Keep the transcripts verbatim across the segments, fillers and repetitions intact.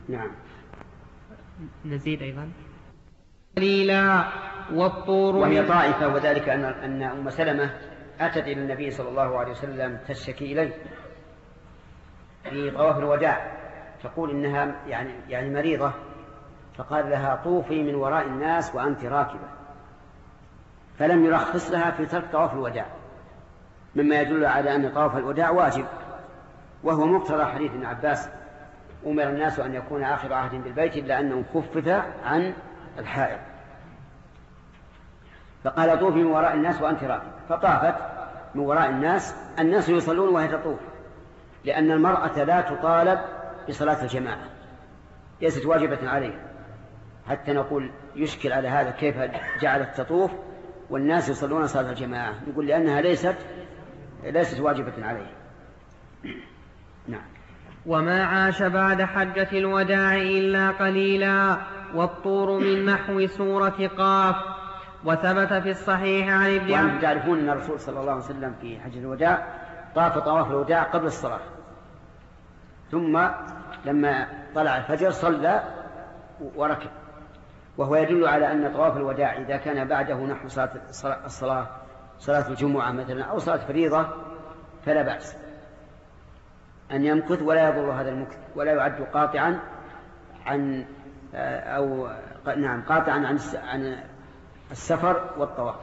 نعم. نزيد أيضا قليلا والطور، وهي طائفة، وذلك أن أن أم سلمة أتت إلى النبي صلى الله عليه وسلم تشتكي إليه في طواف الوداع، تقول إنها يعني يعني مريضة، فقال لها طوفي من وراء الناس وأنت راكبة، فلم يرخص لها في ترك طواف الوداع، مما يدل على أن طواف الوداع واجب، وهو مقتضى حديث ابن عباس: أمر الناس أن يكون آخر عهد بالبيت إلا أنه خفف عن الحائض. فقال طوفي من وراء الناس وأنت راكبة، فطافت من وراء الناس، الناس يصلون وهي تطوف، لأن المرأة لا تطالب بصلاة الجماعة، ليست واجبة عليه، حتى نقول يشكل على هذا كيف جعلت تطوف والناس يصلون صلاة الجماعة، نقول لأنها ليست ليست واجبة عليه. نعم. وما عاش بعد حجة الوداع إلا قليلا، والطور من نحو سورة قاف. وثبت في الصحيح عن ابن وأنتم تعرفون أن الرسول صلى الله عليه وسلم في حجة الوداع طاف طواف الوداع قبل الصلاة، ثم لما طلع الفجر صلى وركب، وهو يدل على أن طواف الوداع إذا كان بعده نحو صلاة الصلاة صلاة الجمعة مثلا أو صلاة فريضة فلا بأس أن يمكث، ولا يضر هذا المكث، ولا يعد قاطعا عن أو نعم قاطعا عن عن السفر والطواف.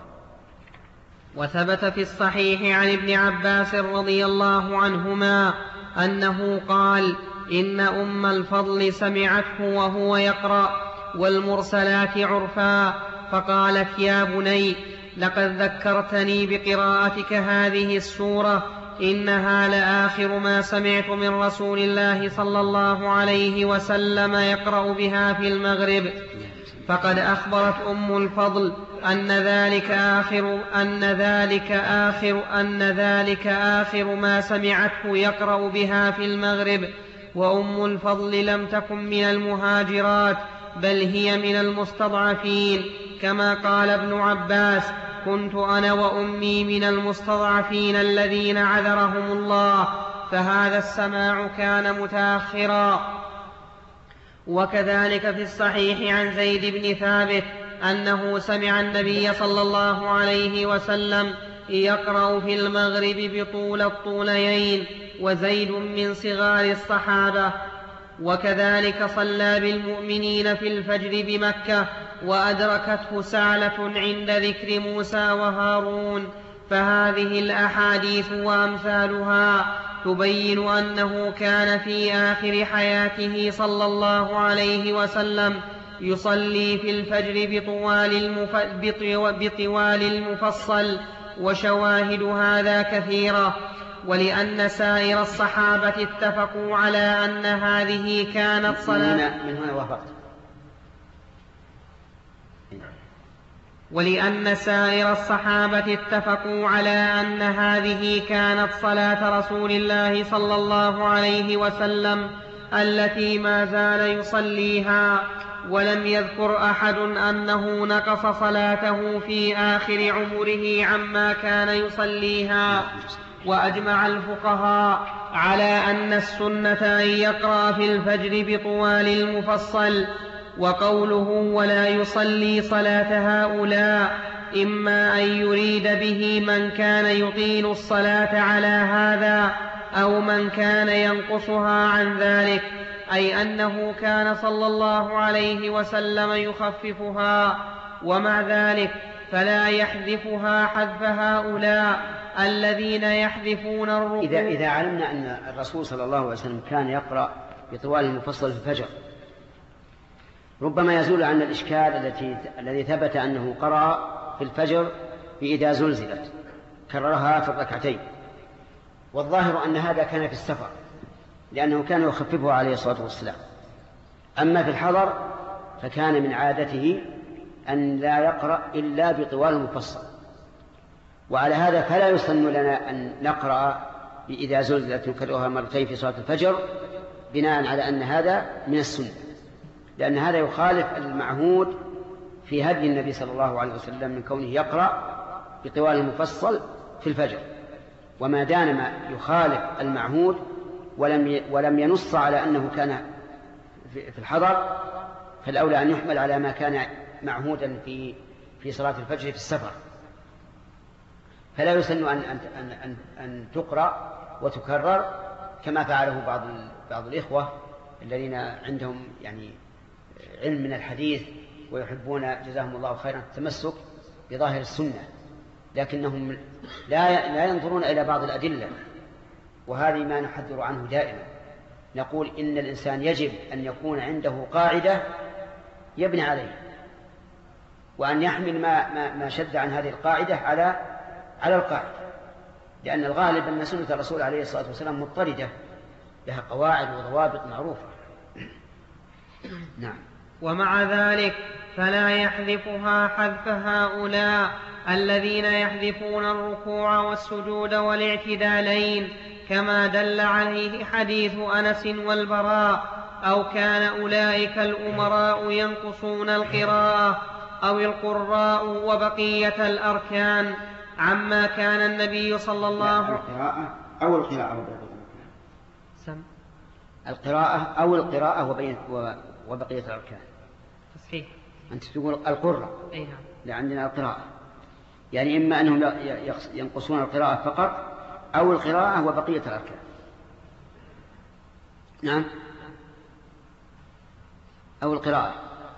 وثبت في الصحيح عن ابن عباس رضي الله عنهما أنه قال: إن أم الفضل سمعته وهو يقرأ والمرسلات عرفا، فقالت: يا بني، لقد ذكرتني بقراءتك هذه السورة، إنها لآخر ما سمعت من رسول الله صلى الله عليه وسلم يقرأ بها في المغرب. فقد أخبرت أم الفضل أن ذلك آخر أن ذلك آخر أن ذلك آخر ما سمعته يقرأ بها في المغرب. وأم الفضل لم تكن من المهاجرات، بل هي من المستضعفين، كما قال ابن عباس: كنت أنا وأمي من المستضعفين الذين عذرهم الله. فهذا السماع كان متأخرا. وكذلك في الصحيح عن زيد بن ثابت أنه سمع النبي صلى الله عليه وسلم يقرأ في المغرب بطول الطوليين، وزيد من صغار الصحابة. وكذلك صلى بالمؤمنين في الفجر بمكة، وأدركته سعلة عند ذكر موسى وهارون. فهذه الأحاديث وأمثالها تبين أنه كان في آخر حياته صلى الله عليه وسلم يصلي في الفجر بطوال, المف... بطوال المفصل، وشواهد هذا كثيرة. ولأن سائر الصحابة اتفقوا على أن هذه كانت صلاة من هنا, من هنا وفقت. ولأن سائر الصحابة اتفقوا على أن هذه كانت صلاة رسول الله صلى الله عليه وسلم التي ما زال يصليها، ولم يذكر أحد أنه نقص صلاته في آخر عمره عما كان يصليها. وأجمع الفقهاء على أن السنة أن يقرأ في الفجر بطوال المفصل. وقوله ولا يصلي صلاة هؤلاء إما أن يريد به من كان يطيل الصلاة على هذا، أو من كان ينقصها عن ذلك، أي أنه كان صلى الله عليه وسلم يخففها. ومع ذلك فلا يحذفها حذف هؤلاء الذين يحذفون الركوع. إذا, إذا علمنا أن الرسول صلى الله عليه وسلم كان يقرأ بطوال المفصل في الفجر، ربما يزول عن الإشكال التي الذي ثبت أنه قرأ في الفجر بإذا زلزلت، كررها في الركعتين. والظاهر أن هذا كان في السفر، لأنه كان يخففه عليه الصلاة والسلام. أما في الحضر فكان من عادته أن لا يقرأ إلا بطوال المفصل. وعلى هذا فلا يسن لنا أن نقرأ بإذا زلزلت نكررها مرتين في صلاة الفجر بناء على أن هذا من السنة، لأن هذا يخالف المعهود في هدي النبي صلى الله عليه وسلم من كونه يقرأ بطوال المفصل في الفجر. وما دام ما يخالف المعهود ولم ولم ينص على أنه كان في الحضر فالأولى أن يحمل على ما كان معهودا في في صلاة الفجر في السفر، فلا يسن أن أن أن أن تقرأ وتكرر كما فعله بعض بعض الإخوة الذين عندهم يعني علم من الحديث ويحبون جزاهم الله خيرا التمسك بظاهر السنة، لكنهم لا لا ينظرون إلى بعض الأدلة، وهذه ما نحذر عنه دائما. نقول إن الإنسان يجب أن يكون عنده قاعدة يبني عليه، وأن يحمل ما ما ما شد عن هذه القاعدة على على القاعدة، لأن الغالب أن سنة الرسول عليه الصلاة والسلام مضطردة لها قواعد وضوابط معروفة. نعم. ومع ذلك فلا يحذفها حذف هؤلاء الذين يحذفون الركوع والسجود والاعتدالين، كما دل عليه حديث أنس والبراء، أو كان أولئك الأمراء ينقصون القراءة أو القراء وبقية الأركان عما كان النبي صلى الله عليه وسلم. أو القراءة سم القراءة أو القراءة وبقية الأركان. تصحيح. أنت تقول القراءة. أي نعم. لعندنا القراءة، يعني إما أنهم ينقصون القراءة فقط أو القراءة وبقية الأركان. نعم. أو القراءة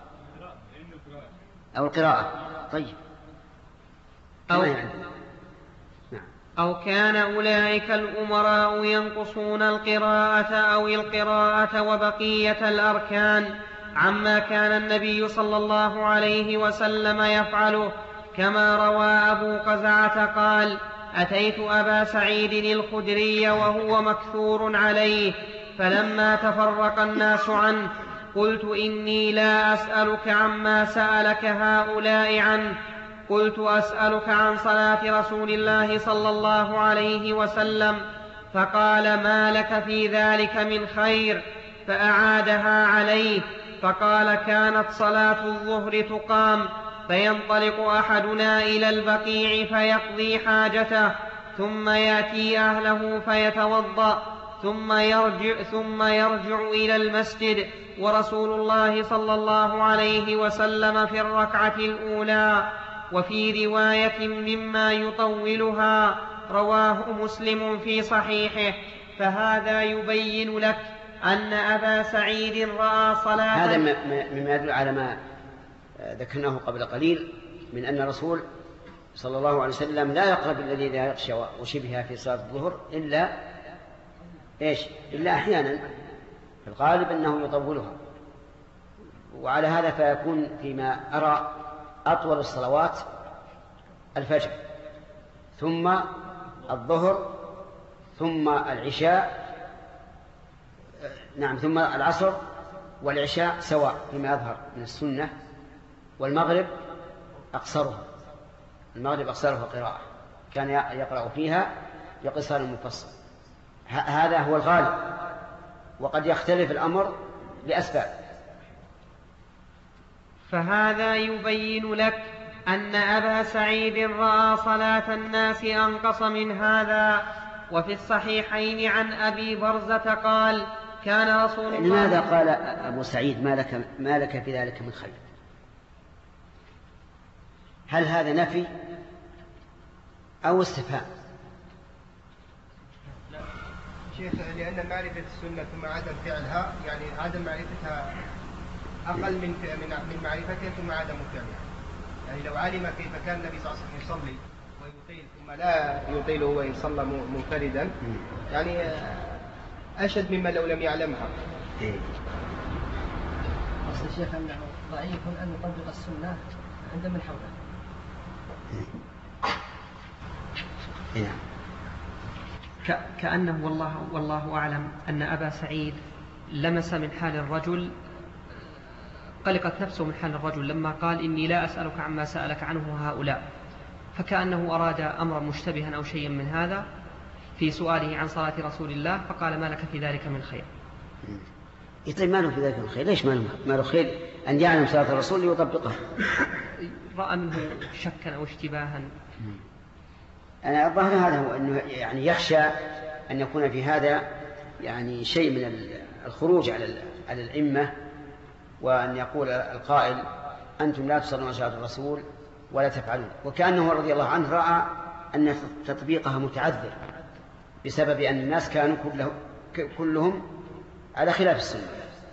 أو القراءة. طيب. أو, يعني. نعم. أو كان أولئك الأمراء ينقصون القراءة أو القراءة وبقية الأركان عما كان النبي صلى الله عليه وسلم يفعله، كما روى أبو قزعة قال: أتيت أبا سعيد الخدري وهو مكثور عليه، فلما تفرق الناس عنه قلت: إني لا أسألك عما سألك هؤلاء عنه، قلت: أسألك عن صلاة رسول الله صلى الله عليه وسلم. فقال: ما لك في ذلك من خير؟ فأعادها عليه، فقال: كانت صلاة الظهر تقام، فينطلق أحدنا إلى البقيع فيقضي حاجته، ثم يأتي أهله فيتوضأ، ثم يرجع, ثم يرجع إلى المسجد، ورسول الله صلى الله عليه وسلم في الركعة الأولى. وفي رواية مما يطولها رواه مسلم في صحيحه. فهذا يبين لك أن أبا سعيد رأى صلاة. هذا مما يدل على ما ذكرناه قبل قليل من أن الرسول صلى الله عليه وسلم لا يقرب الذي لا يخشى وشبهها في صلاة الظهر إلا إيش؟ إلا أحيانا، في الغالب أنه يطولها. وعلى هذا فيكون فيما أرى أطول الصلوات الفجر، ثم الظهر، ثم العشاء، نعم، ثم العصر والعشاء سواء فيما يظهر من السنة، والمغرب أقصرها المغرب أقصرها قراءة، كان يقرأ فيها بقصار مفصل. هذا هو الغالب، وقد يختلف الأمر لأسباب. فهذا يبين لك أن أبا سعيد رأى صلاة الناس أنقص من هذا. وفي الصحيحين عن أبي برزة قال: كان رسول الله. لماذا قال أبو سعيد ما لك, ما لك في ذلك من خير؟ هل هذا نفي أو استفهام؟ شيخ، لأن معرفة السنة ثم عدم فعلها، يعني عدم معرفتها أقل من من معرفتها ثم عدم فعلها. يعني لو علم كيف كان النبي صلى الله عليه وسلم يصلي ويطيل ثم لا يطيل هو إن صلى منفردا، يعني أشد مما لو لم يعلمها. أصل الشيخ أنه ضعيف أن يطبق السنة عند من حوله. كأنه والله, والله أعلم أن أبا سعيد لمس من حال الرجل، قلقت نفسه من حال الرجل لما قال: إني لا أسألك عما سألك عنه هؤلاء، فكأنه أراد أمرا مشتبها أو شيئا من هذا في سؤاله عن صلاة رسول الله، فقال: ما لك في ذلك من خير؟ طيب، ما له في ذلك من خير؟ ليش ما له خير أن يعلم صلاة الرسول ليطبقها؟ رأى منه شكا أو اشتباها. أنا الظاهر هذا هو أنه يعني يخشى أن يكون في هذا يعني شيء من الخروج على على الأئمة وأن يقول القائل أنتم لا تصلون على شهادة الرسول ولا تفعلون، وكأنه رضي الله عنه رأى أن تطبيقها متعذر بسبب أن الناس كانوا كله كلهم على خلاف السنة.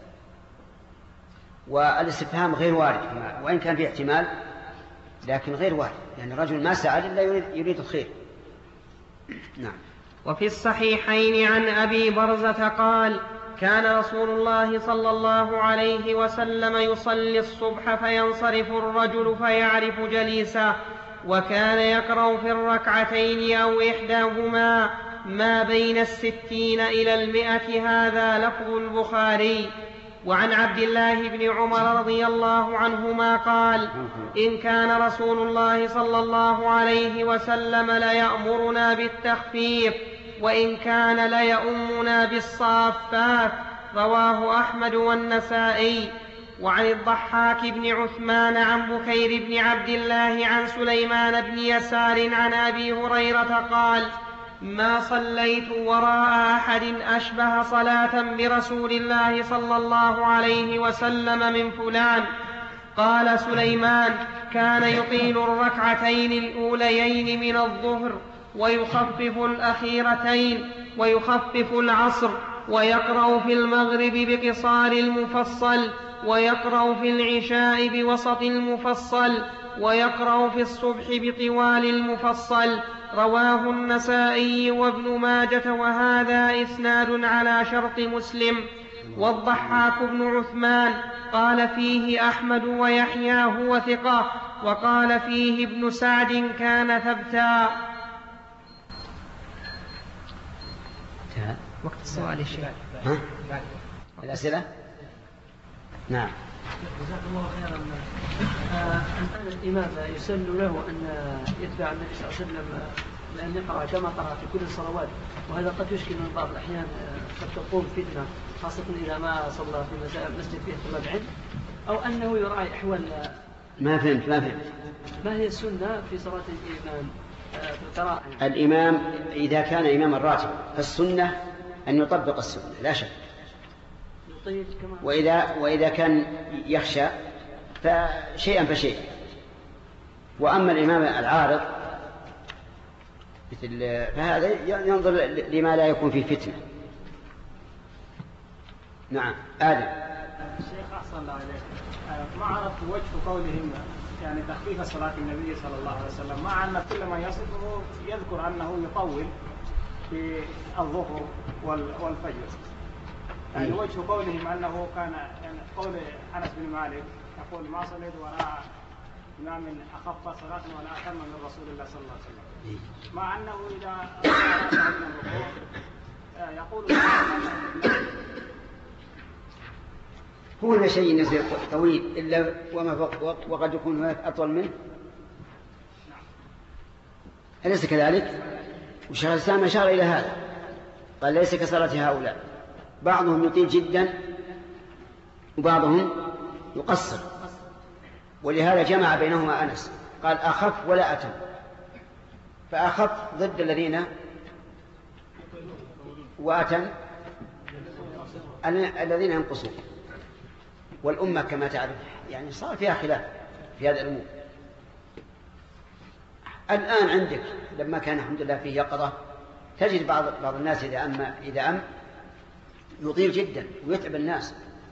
والاستفهام غير وارد، وإن كان فيه احتمال لكن غير وارد، يعني الرجل ما سأل إلا يريد, يريد الخير. نعم. وفي الصحيحين عن أبي برزة قال: كان رسول الله صلى الله عليه وسلم يصلي الصبح فينصرف الرجل فيعرف جليسه، وكان يقرأ في الركعتين أو إحداهما ما بين الستين إلى المئة. هذا لفظ البخاري. وعن عبد الله بن عمر رضي الله عنهما قال: إن كان رسول الله صلى الله عليه وسلم ليأمرنا بالتخفيف وإن كان ليؤمنا بالصافات. رواه أحمد والنسائي. وعن الضحاك بن عثمان عن بكير بن عبد الله عن سليمان بن يسار عن أبي هريرة قال: ما صليت وراء أحد أشبه صلاة برسول الله صلى الله عليه وسلم من فلان. قال سليمان: كان يطيل الركعتين الأوليين من الظهر ويخفف الأخيرتين ويخفف العصر، ويقرأ في المغرب بقصار المفصل، ويقرأ في العشاء بوسط المفصل، ويقرأ في الصبح بطوال المفصل. رواه النسائي وابن ماجة، وهذا إسناد على شرط مسلم. والضحاك بن عثمان قال فيه أحمد ويحيى هو ثقة، وقال فيه ابن سعد كان ثبتا. وقت السؤال الشيخ. ها؟ الأسئلة؟ نعم. جزاك الله خيرا. الآن الإمام يسن له أن يتبع النبي صلى الله عليه وسلم بأن يقرأ كما قرأ في كل الصلوات، وهذا قد يشكل من بعض الأحيان، قد تقوم فتنة خاصة إذا ما صلى في مسجد فيه طلاب علم، أو أنه يراعي أحوال. ما فهمت ما فهمت. ما هي السنة في صلاة الإمام في القراءة؟ الإمام إذا كان إماما راتب فالسنة أن يطبق السنة لا شك، وإذا, وإذا كان يخشى فشيئا فشيئا. وأما الإمام العارض مثل فهذا ينظر لما لا يكون فيه فتنة. نعم. آدم. الشيخ أحسن الله عليك، ما عرفت وجه قولهم يعني تخفيف صلاة النبي صلى الله عليه وسلم، مع أن كل ما يصفه يذكر أنه يطول في الظهر والفجر. يعني وجه قولهم أنه كان يعني قول أنس بن مالك يقول: ما صليت وراء إمام أخف صلاة ولا أتم من رسول الله صلى الله عليه وسلم، مع أنه إذا رأى من الركوع يقول: هو أن شيء يصير طويل إلا وما وقد يكون هناك أطول منه، أليس كذلك؟ وشيخ الإسلام أشار إلى هذا، قال: ليس كصلاة هؤلاء، بعضهم يطيل جدا وبعضهم يقصر، ولهذا جمع بينهما أنس قال: أخف ولا أتم، فأخف ضد الذين وأتم الذين ينقصون. والأمة كما تعرف يعني صار فيها خلاف في هذه الأمور. الآن عندك لما كان الحمد لله فيه يقظة تجد بعض بعض الناس إذا أم إذا أم يطيل جدا ويتعب الناس.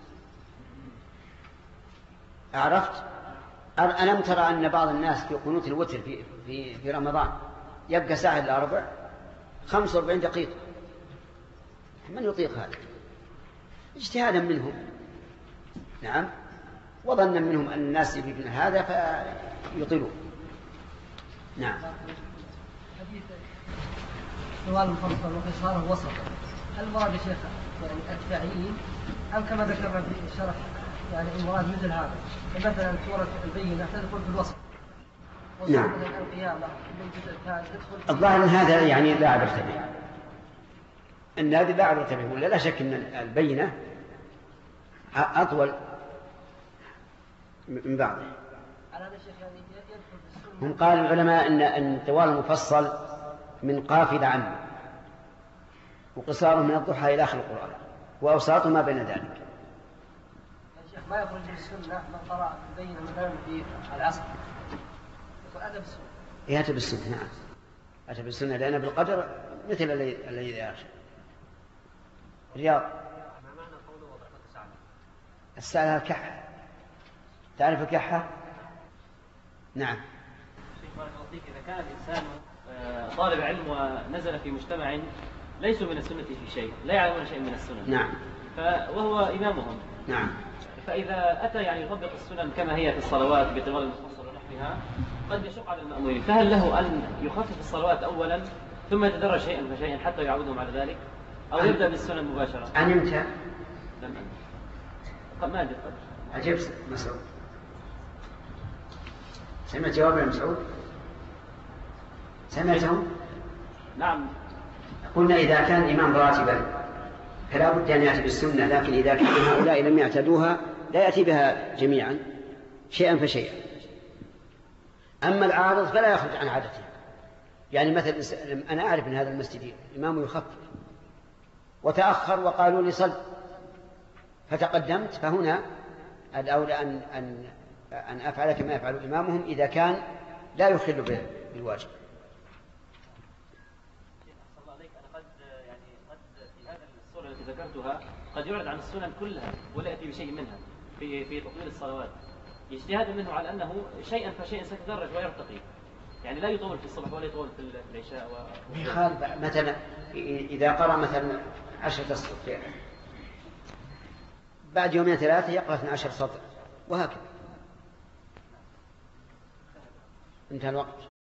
عرفت؟ ألم ترى أن بعض الناس في قنوت الوتر في في في رمضان يبقى ساعة إلا ربع، خمسة وأربعين دقيقة؟ من يطيق هذا؟ اجتهادا منهم، نعم، وظنا منهم أن الناس يريدون هذا فيطيلون. نعم. حديث طوال المفصل وقصاره وسط، هل المراد يا شيخ يعني التعيين أم كما ذكرنا في الشرح يعني المراد مثل هذا؟ مثلا سورة البينة تدخل في الوسط. نعم. الظاهر أن هذا يعني لا عبرة به، أن هذه لا عبرة به، ولا لا شك أن البينة أطول من بعضه. هم قال العلماء أن أن طوال المفصل من قافلة عنه، وقصاره من الضحى إلى آخر القرآن، وأوساطه ما بين ذلك. ما يخرج من السنة من قرأ بين مثلا في العصر يقول أتى بالسنة. إيه أتى بالسنة، نعم أتى بالسنة، لأن بالقدر مثل الذي يخشى. رياض. ما معنى قوله وبركة السعادة؟ السعادة الكحة، تعرف الكحة؟ نعم. شيخ بارك الله فيك، إذا كان الإنسان طالب علم ونزل في مجتمع ليسوا من السنة في شيء، لا يعلمون شيء من السنة، نعم، وهو إمامهم، نعم، فإذا أتى يعني يطبق السنن كما هي في الصلوات بطوال المفصل ونحوها قد يشق على المأمومين، فهل له أن يخفف الصلوات أولا ثم يتدرج شيئا فشيئا حتى يعودهم على ذلك، أو عن... يبدأ بالسنن مباشرة؟ علمت؟ لم أنت. ما أدري. عجيب مسعود. سمعت جواب المسعود؟ سمعته؟ نعم. قلنا إذا كان الإمام راتبا فلا بد أن يأتي بالسنة، لكن إذا كان هؤلاء لم يعتدوها لا يأتي بها جميعا شيئا فشيئا. أما العارض فلا يخرج عن عادته، يعني مثلا أنا أعرف أن هذا المسجد الإمام يخفف وتأخر وقالوا لي صل فتقدمت، فهنا الأولى أن, أن, أن أفعل كما يفعل إمامهم إذا كان لا يخل بالواجب. التي ذكرتها قد يعرض عن السنن كلها ولا يأتي بشيء منها في في تطويل الصلوات، اجتهادا منه على أنه شيئا فشيئا سيتدرج ويرتقي، يعني لا يطول في الصبح ولا يطول في العشاء و... يخالف مثلا إذا قرأ مثلا عشرة سطور بعد يومين ثلاثة يقرأ اثنا عشر سطر وهكذا. انتهى الوقت.